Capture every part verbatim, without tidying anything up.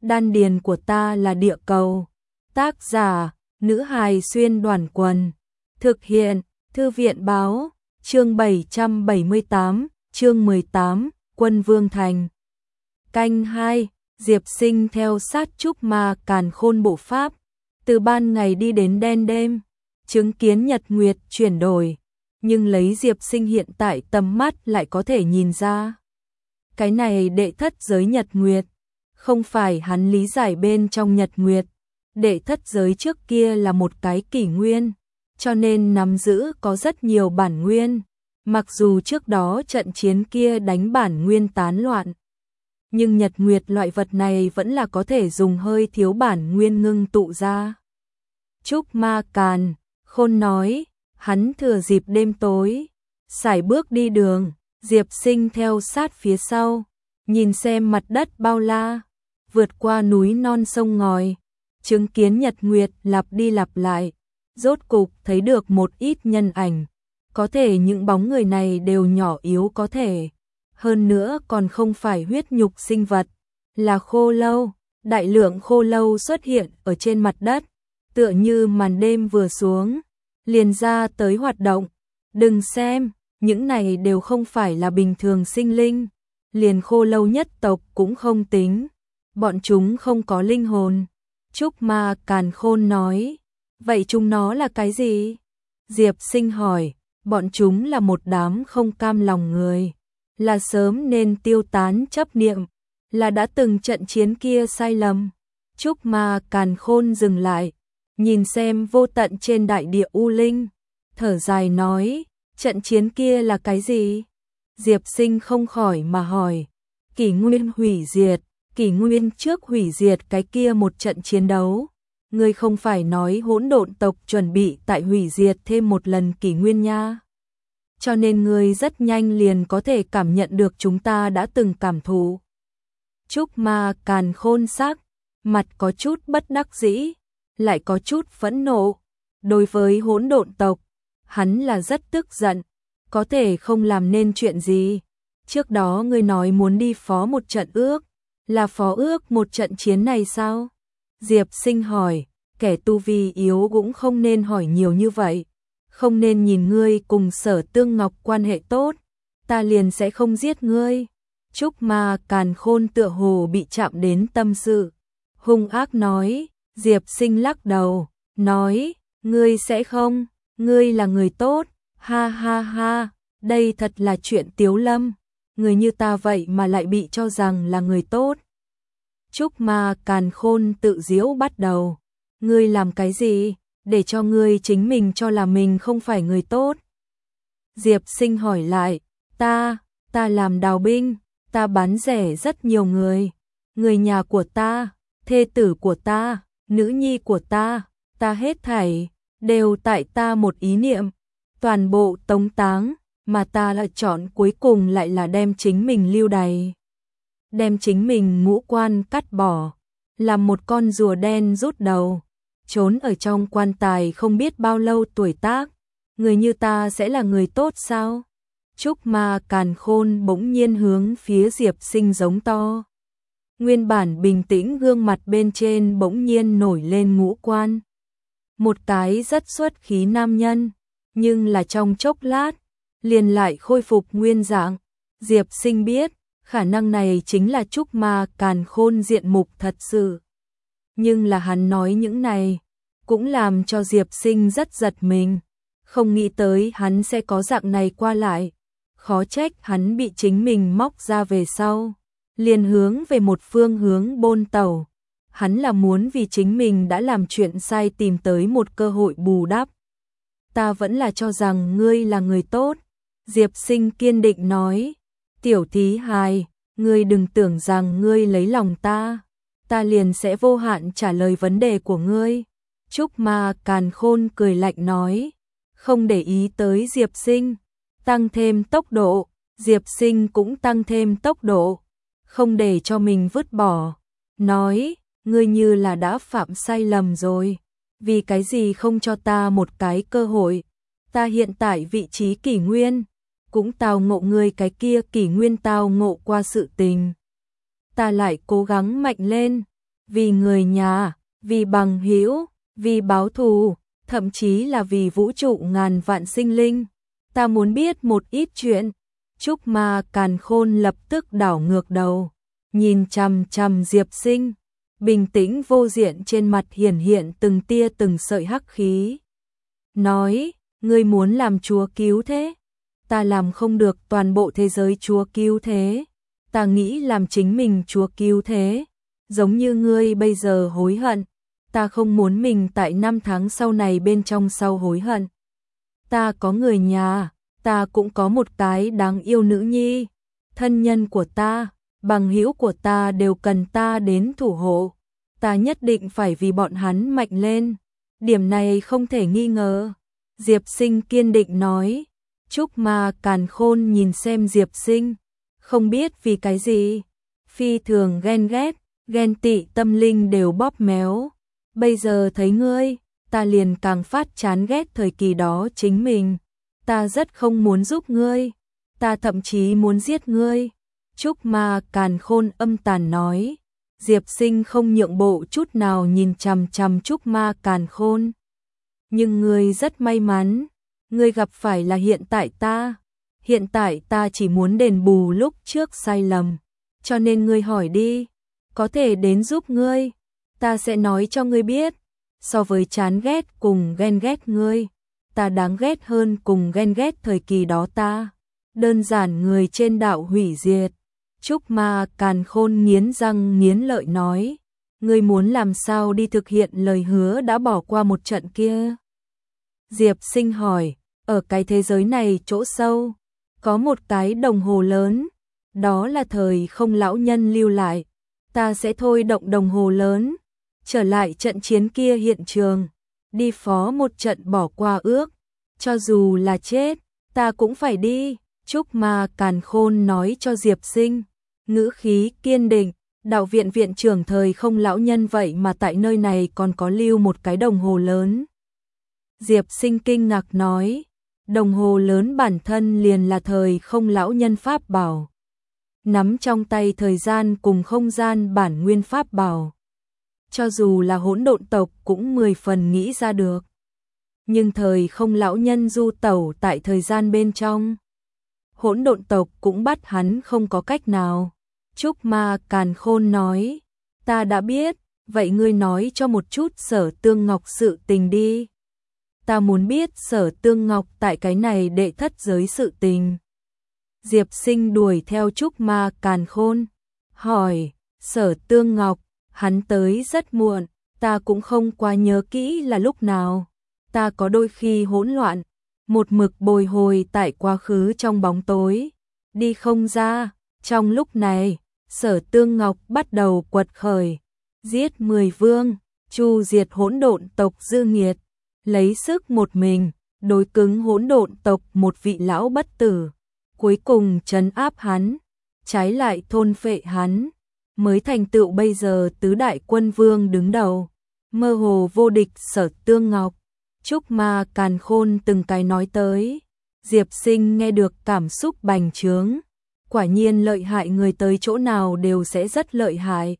đan điền của ta là địa cầu. Tác giả, nữ hài xuyên đoàn quần. Thực hiện, thư viện báo, chương bảy trăm bảy mươi tám, chương mười tám, Quân Vương Thành. Canh hai, Diệp Sinh theo sát Trúc Ma Càn Khôn bộ pháp, từ ban ngày đi đến đen đêm, chứng kiến nhật nguyệt chuyển đổi, nhưng lấy Diệp Sinh hiện tại tầm mắt lại có thể nhìn ra. Cái này đệ thất giới nhật nguyệt, không phải hắn lý giải bên trong nhật nguyệt, đệ thất giới trước kia là một cái kỷ nguyên, cho nên nắm giữ có rất nhiều bản nguyên, mặc dù trước đó trận chiến kia đánh bản nguyên tán loạn. Nhưng nhật nguyệt loại vật này vẫn là có thể dùng hơi thiếu bản nguyên ngưng tụ ra. Trúc Ma Càn Khôn nói, hắn thừa dịp đêm tối, sải bước đi đường, Diệp Sinh theo sát phía sau, nhìn xem mặt đất bao la, vượt qua núi non sông ngòi, chứng kiến nhật nguyệt lặp đi lặp lại, rốt cục thấy được một ít nhân ảnh, có thể những bóng người này đều nhỏ yếu có thể. Hơn nữa còn không phải huyết nhục sinh vật, là khô lâu, đại lượng khô lâu xuất hiện ở trên mặt đất, tựa như màn đêm vừa xuống, liền ra tới hoạt động. Đừng xem, những này đều không phải là bình thường sinh linh, liền khô lâu nhất tộc cũng không tính, bọn chúng không có linh hồn. Trúc Ma Càn Khôn nói, vậy chúng nó là cái gì? Diệp Sinh hỏi, bọn chúng là một đám không cam lòng người. Là sớm nên tiêu tán chấp niệm, là đã từng trận chiến kia sai lầm. Trúc Ma Càn Khôn dừng lại, nhìn xem vô tận trên đại địa u linh, thở dài nói, trận chiến kia là cái gì? Diệp Sinh không khỏi mà hỏi, kỷ nguyên hủy diệt, kỷ nguyên trước hủy diệt cái kia một trận chiến đấu. Ngươi không phải nói hỗn độn tộc chuẩn bị tại hủy diệt thêm một lần kỷ nguyên nha. Cho nên ngươi rất nhanh liền có thể cảm nhận được chúng ta đã từng cảm thụ. Trúc Ma Càn Khôn sắc, mặt có chút bất đắc dĩ, lại có chút phẫn nộ. Đối với hỗn độn tộc, hắn là rất tức giận, có thể không làm nên chuyện gì. Trước đó ngươi nói muốn đi phó một trận ước, là phó ước một trận chiến này sao? Diệp Sinh hỏi, kẻ tu vi yếu cũng không nên hỏi nhiều như vậy. Không nên nhìn ngươi cùng Sở Tương Ngọc quan hệ tốt, ta liền sẽ không giết ngươi. Trúc Ma Càn Khôn tựa hồ bị chạm đến tâm sự, hung ác nói. Diệp Sinh lắc đầu, nói, ngươi sẽ không, ngươi là người tốt, ha ha ha, đây thật là chuyện tiếu lâm, người như ta vậy mà lại bị cho rằng là người tốt. Trúc Ma Càn Khôn tự giễu bắt đầu, ngươi làm cái gì? Để cho ngươi chính mình cho là mình không phải người tốt. Diệp Sinh hỏi lại, ta, ta làm đào binh, ta bán rẻ rất nhiều người, người nhà của ta, thê tử của ta, nữ nhi của ta, ta hết thảy, đều tại ta một ý niệm, toàn bộ tống táng, mà ta lại chọn cuối cùng lại là đem chính mình lưu đày. Đem chính mình ngũ quan cắt bỏ, làm một con rùa đen rút đầu. Trốn ở trong quan tài không biết bao lâu tuổi tác, người như ta sẽ là người tốt sao? Trúc Ma Càn Khôn bỗng nhiên hướng phía Diệp Sinh giống to. Nguyên bản bình tĩnh gương mặt bên trên bỗng nhiên nổi lên ngũ quan. Một cái rất xuất khí nam nhân, nhưng là trong chốc lát, liền lại khôi phục nguyên dạng. Diệp Sinh biết, khả năng này chính là Trúc Ma Càn Khôn diện mục thật sự. Nhưng là hắn nói những này, cũng làm cho Diệp Sinh rất giật mình, không nghĩ tới hắn sẽ có dạng này qua lại, khó trách hắn bị chính mình móc ra về sau, liền hướng về một phương hướng bôn tẩu, hắn là muốn vì chính mình đã làm chuyện sai tìm tới một cơ hội bù đắp. Ta vẫn là cho rằng ngươi là người tốt, Diệp Sinh kiên định nói, tiểu thí hài, ngươi đừng tưởng rằng ngươi lấy lòng ta, ta liền sẽ vô hạn trả lời vấn đề của ngươi. Trúc Ma Càn Khôn cười lạnh nói, không để ý tới Diệp Sinh, tăng thêm tốc độ, Diệp Sinh cũng tăng thêm tốc độ, không để cho mình vứt bỏ, nói, ngươi như là đã phạm sai lầm rồi, vì cái gì không cho ta một cái cơ hội, ta hiện tại vị trí kỷ nguyên, cũng tao ngộ ngươi cái kia kỷ nguyên tao ngộ qua sự tình. Ta lại cố gắng mạnh lên, vì người nhà, vì bằng hữu, vì báo thù, thậm chí là vì vũ trụ ngàn vạn sinh linh. Ta muốn biết một ít chuyện. Trúc Ma Càn Khôn lập tức đảo ngược đầu, nhìn chằm chằm Diệp Sinh, bình tĩnh vô diện trên mặt hiển hiện từng tia từng sợi hắc khí. Nói, ngươi muốn làm chúa cứu thế? Ta làm không được toàn bộ thế giới chúa cứu thế. Ta nghĩ làm chính mình chúa cứu thế. Giống như ngươi bây giờ hối hận. Ta không muốn mình tại năm tháng sau này bên trong sau hối hận. Ta có người nhà, ta cũng có một cái đáng yêu nữ nhi. Thân nhân của ta, bằng hữu của ta đều cần ta đến thủ hộ. Ta nhất định phải vì bọn hắn mạnh lên. Điểm này không thể nghi ngờ. Diệp Sinh kiên định nói. Trúc Ma Càn Khôn nhìn xem Diệp Sinh, không biết vì cái gì, phi thường ghen ghét, ghen tị tâm linh đều bóp méo. Bây giờ thấy ngươi, ta liền càng phát chán ghét thời kỳ đó chính mình. Ta rất không muốn giúp ngươi, ta thậm chí muốn giết ngươi. Trúc Ma Càn Khôn âm tàn nói. Diệp Sinh không nhượng bộ chút nào nhìn chằm chằm Trúc Ma Càn Khôn. Nhưng ngươi rất may mắn, ngươi gặp phải là hiện tại ta. Hiện tại ta chỉ muốn đền bù lúc trước sai lầm, cho nên ngươi hỏi đi, có thể đến giúp ngươi. Ta sẽ nói cho ngươi biết, so với chán ghét cùng ghen ghét ngươi, ta đáng ghét hơn cùng ghen ghét thời kỳ đó ta. Đơn giản người trên đạo hủy diệt. Trúc Ma Càn Khôn nghiến răng nghiến lợi nói, ngươi muốn làm sao đi thực hiện lời hứa đã bỏ qua một trận kia? Diệp Sinh hỏi, ở cái thế giới này chỗ sâu, có một cái đồng hồ lớn, đó là thời không lão nhân lưu lại. Ta sẽ thôi động đồng hồ lớn, trở lại trận chiến kia hiện trường, đi phó một trận bỏ qua ước, cho dù là chết, ta cũng phải đi. Trúc Ma Càn Khôn nói cho Diệp Sinh, ngữ khí kiên định. Đạo viện viện trưởng thời không lão nhân vậy mà tại nơi này còn có lưu một cái đồng hồ lớn. Diệp Sinh kinh ngạc nói, đồng hồ lớn bản thân liền là thời không lão nhân pháp bảo, nắm trong tay thời gian cùng không gian bản nguyên pháp bảo. Cho dù là hỗn độn tộc cũng mười phần nghĩ ra được. Nhưng thời không lão nhân du tẩu tại thời gian bên trong, hỗn độn tộc cũng bắt hắn không có cách nào. Trúc Ma Càn Khôn nói, ta đã biết, vậy ngươi nói cho một chút Sở Tương Ngọc sự tình đi. Ta muốn biết Sở Tương Ngọc tại cái này đệ thất giới sự tình. Diệp Sinh đuổi theo Trúc Ma Càn Khôn, hỏi, Sở Tương Ngọc, hắn tới rất muộn, ta cũng không quá nhớ kỹ là lúc nào. Ta có đôi khi hỗn loạn, một mực bồi hồi tại quá khứ trong bóng tối, đi không ra. Trong lúc này, Sở Tương Ngọc bắt đầu quật khởi, giết mười vương, chu diệt hỗn độn tộc dư nghiệt, lấy sức một mình, đối cứng hỗn độn tộc một vị lão bất tử, cuối cùng trấn áp hắn, trái lại thôn phệ hắn, mới thành tựu bây giờ tứ đại quân vương đứng đầu, mơ hồ vô địch Sở Tương Ngọc. Trúc Ma Càn Khôn từng cái nói tới, Diệp Sinh nghe được cảm xúc bành trướng. Quả nhiên lợi hại người tới chỗ nào đều sẽ rất lợi hại.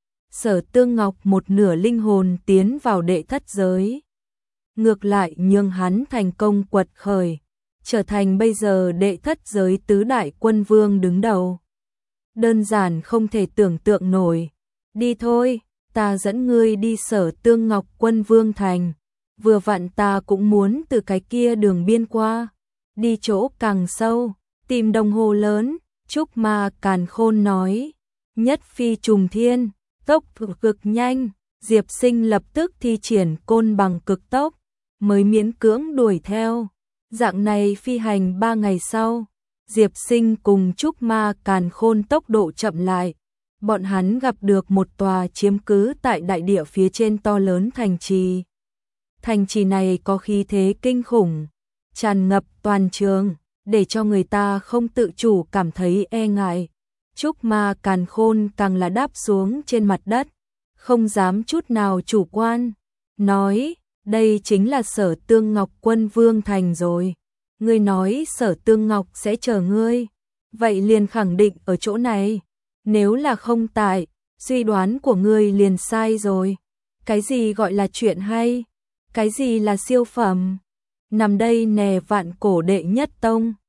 Sở Tương Ngọc một nửa linh hồn tiến vào đệ thất giới, ngược lại nhường hắn thành công quật khởi, trở thành bây giờ đệ thất giới tứ đại quân vương đứng đầu. Đơn giản không thể tưởng tượng nổi. Đi thôi, ta dẫn ngươi đi Sở Tương Ngọc quân vương thành. Vừa vặn ta cũng muốn từ cái kia đường biên qua, đi chỗ càng sâu, tìm đồng hồ lớn. Trúc Ma Càn Khôn nói, nhất phi trùng thiên, tốc cực nhanh. Diệp Sinh lập tức thi triển côn bằng cực tốc, mới miễn cưỡng đuổi theo. Dạng này phi hành ba ngày sau, Diệp Sinh cùng Trúc Ma Càn Khôn tốc độ chậm lại. Bọn hắn gặp được một tòa chiếm cứ tại đại địa phía trên to lớn thành trì. Thành trì này có khí thế kinh khủng, tràn ngập toàn trường, để cho người ta không tự chủ cảm thấy e ngại. Trúc Ma Càn Khôn càng là đáp xuống trên mặt đất, không dám chút nào chủ quan, nói, đây chính là Sở Tương Ngọc quân vương thành rồi. Ngươi nói Sở Tương Ngọc sẽ chờ ngươi, vậy liền khẳng định ở chỗ này. Nếu là không tại, Suy đoán của ngươi liền sai rồi. Cái gì gọi là chuyện hay? Cái gì là siêu phẩm? Nằm đây nè vạn cổ đệ nhất tông.